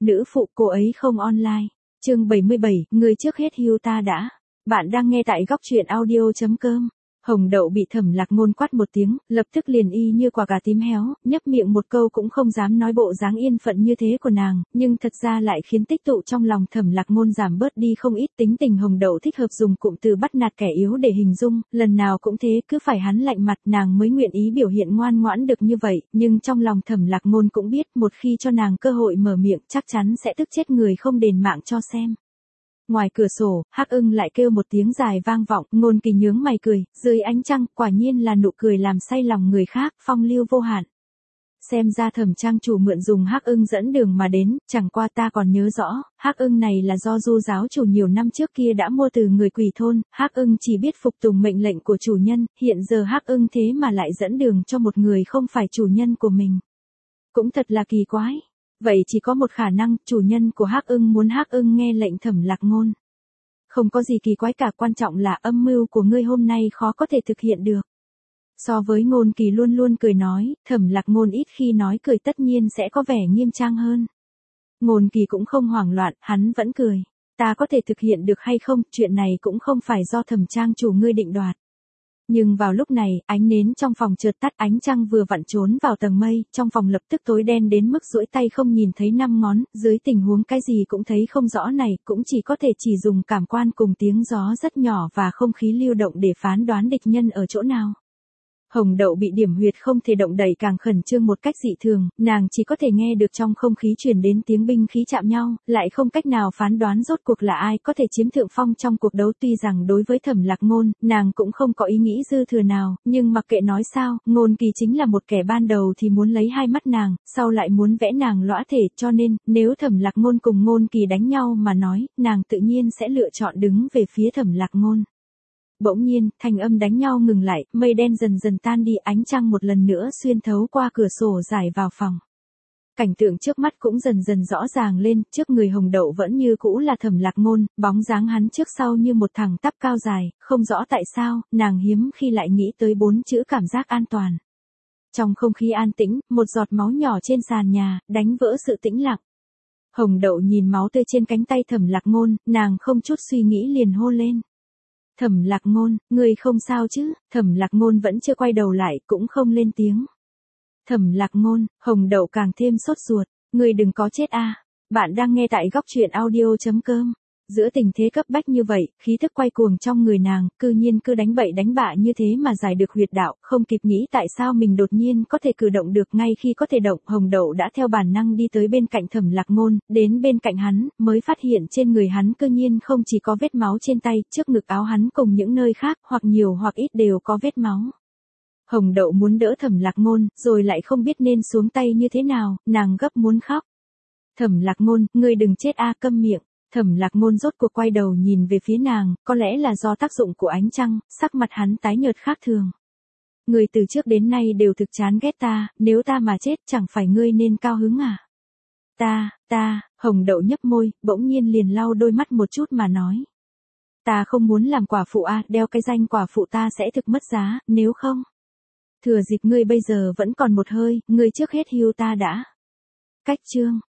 nữ phụ cô ấy không online. Chương 77, người trước hết hưu ta đã. Bạn đang nghe tại góc truyện audio.com. Hồng Đậu bị Thẩm Lạc Ngôn quát một tiếng, lập tức liền y như quả cà tím héo, nhấp miệng một câu cũng không dám nói bộ dáng yên phận như thế của nàng, nhưng thật ra lại khiến tích tụ trong lòng Thẩm Lạc Ngôn giảm bớt đi không ít. Tính tình Hồng Đậu thích hợp dùng cụm từ bắt nạt kẻ yếu để hình dung, lần nào cũng thế, cứ phải hắn lạnh mặt nàng mới nguyện ý biểu hiện ngoan ngoãn được như vậy, nhưng trong lòng Thẩm Lạc Ngôn cũng biết một khi cho nàng cơ hội mở miệng chắc chắn sẽ tức chết người không đền mạng cho xem. Ngoài cửa sổ, Hắc Ưng lại kêu một tiếng dài vang vọng, Ngôn Kỳ nhướng mày cười, dưới ánh trăng, quả nhiên là nụ cười làm say lòng người khác, phong lưu vô hạn. Xem ra Thẩm trang chủ mượn dùng Hắc Ưng dẫn đường mà đến, chẳng qua ta còn nhớ rõ, Hắc Ưng này là do Du giáo chủ nhiều năm trước kia đã mua từ người Quỷ thôn, Hắc Ưng chỉ biết phục tùng mệnh lệnh của chủ nhân, hiện giờ Hắc Ưng thế mà lại dẫn đường cho một người không phải chủ nhân của mình. Cũng thật là kỳ quái. Vậy chỉ có một khả năng, chủ nhân của Hắc Ưng muốn Hắc Ưng nghe lệnh Thẩm Lạc Ngôn. Không có gì kỳ quái cả, quan trọng là âm mưu của ngươi hôm nay khó có thể thực hiện được. So với Ngôn Kỳ luôn luôn cười nói, Thẩm Lạc Ngôn ít khi nói cười tất nhiên sẽ có vẻ nghiêm trang hơn. Ngôn Kỳ cũng không hoảng loạn, hắn vẫn cười. Ta có thể thực hiện được hay không, chuyện này cũng không phải do Thẩm trang chủ ngươi định đoạt. Nhưng vào lúc này, ánh nến trong phòng chợt tắt, ánh trăng vừa vặn trốn vào tầng mây, trong phòng lập tức tối đen đến mức duỗi tay không nhìn thấy 5 ngón, dưới tình huống cái gì cũng thấy không rõ này, cũng chỉ có thể chỉ dùng cảm quan cùng tiếng gió rất nhỏ và không khí lưu động để phán đoán địch nhân ở chỗ nào. Hồng Đậu bị điểm huyệt không thể động đậy càng khẩn trương một cách dị thường, nàng chỉ có thể nghe được trong không khí truyền đến tiếng binh khí chạm nhau, lại không cách nào phán đoán rốt cuộc là ai có thể chiếm thượng phong trong cuộc đấu. Tuy rằng đối với Thẩm Lạc Ngôn, nàng cũng không có ý nghĩ dư thừa nào, nhưng mặc kệ nói sao, Ngôn Kỳ chính là một kẻ ban đầu thì muốn lấy hai mắt nàng, sau lại muốn vẽ nàng lõa thể, cho nên, nếu Thẩm Lạc Ngôn cùng Ngôn Kỳ đánh nhau mà nói, nàng tự nhiên sẽ lựa chọn đứng về phía Thẩm Lạc Ngôn. Bỗng nhiên, thanh âm đánh nhau ngừng lại, mây đen dần dần tan đi, ánh trăng một lần nữa xuyên thấu qua cửa sổ rải vào phòng. Cảnh tượng trước mắt cũng dần dần rõ ràng lên, trước người Hồng Đậu vẫn như cũ là Thẩm Lạc Ngôn, bóng dáng hắn trước sau như một thẳng tắp cao dài, không rõ tại sao, nàng hiếm khi lại nghĩ tới 4 chữ cảm giác an toàn. Trong không khí an tĩnh, một giọt máu nhỏ trên sàn nhà, đánh vỡ sự tĩnh lặng. Hồng Đậu nhìn máu tươi trên cánh tay Thẩm Lạc Ngôn, nàng không chút suy nghĩ liền hô lên. Thẩm Lạc Ngôn, ngươi không sao chứ? Thẩm Lạc Ngôn vẫn chưa quay đầu lại, cũng không lên tiếng. Thẩm Lạc Ngôn, Hồng Đậu càng thêm sốt ruột, ngươi đừng có chết a. Bạn đang nghe tại góc truyện audio.com. Giữa tình thế cấp bách như vậy, khí thức quay cuồng trong người nàng, cư nhiên cứ đánh bậy đánh bạ như thế mà giải được huyệt đạo, không kịp nghĩ tại sao mình đột nhiên có thể cử động được. Ngay khi có thể động, Hồng Đậu đã theo bản năng đi tới bên cạnh Thẩm Lạc Ngôn, đến bên cạnh hắn, mới phát hiện trên người hắn cư nhiên không chỉ có vết máu trên tay, trước ngực áo hắn cùng những nơi khác, hoặc nhiều hoặc ít đều có vết máu. Hồng Đậu muốn đỡ Thẩm Lạc Ngôn, rồi lại không biết nên xuống tay như thế nào, nàng gấp muốn khóc. Thẩm Lạc Ngôn, ngươi đừng chết a, câm miệng. Thẩm Lạc Ngôn rốt cuộc quay đầu nhìn về phía nàng, có lẽ là do tác dụng của ánh trăng, sắc mặt hắn tái nhợt khác thường. Ngươi từ trước đến nay đều thực chán ghét ta, nếu ta mà chết chẳng phải ngươi nên cao hứng à? Hồng Đậu nhấp môi, bỗng nhiên liền lau đôi mắt một chút mà nói. Ta không muốn làm quả phụ a, đeo cái danh quả phụ ta sẽ thực mất giá, nếu không. Thừa dịp ngươi bây giờ vẫn còn một hơi, ngươi trước hết hưu ta đã. Cách chương.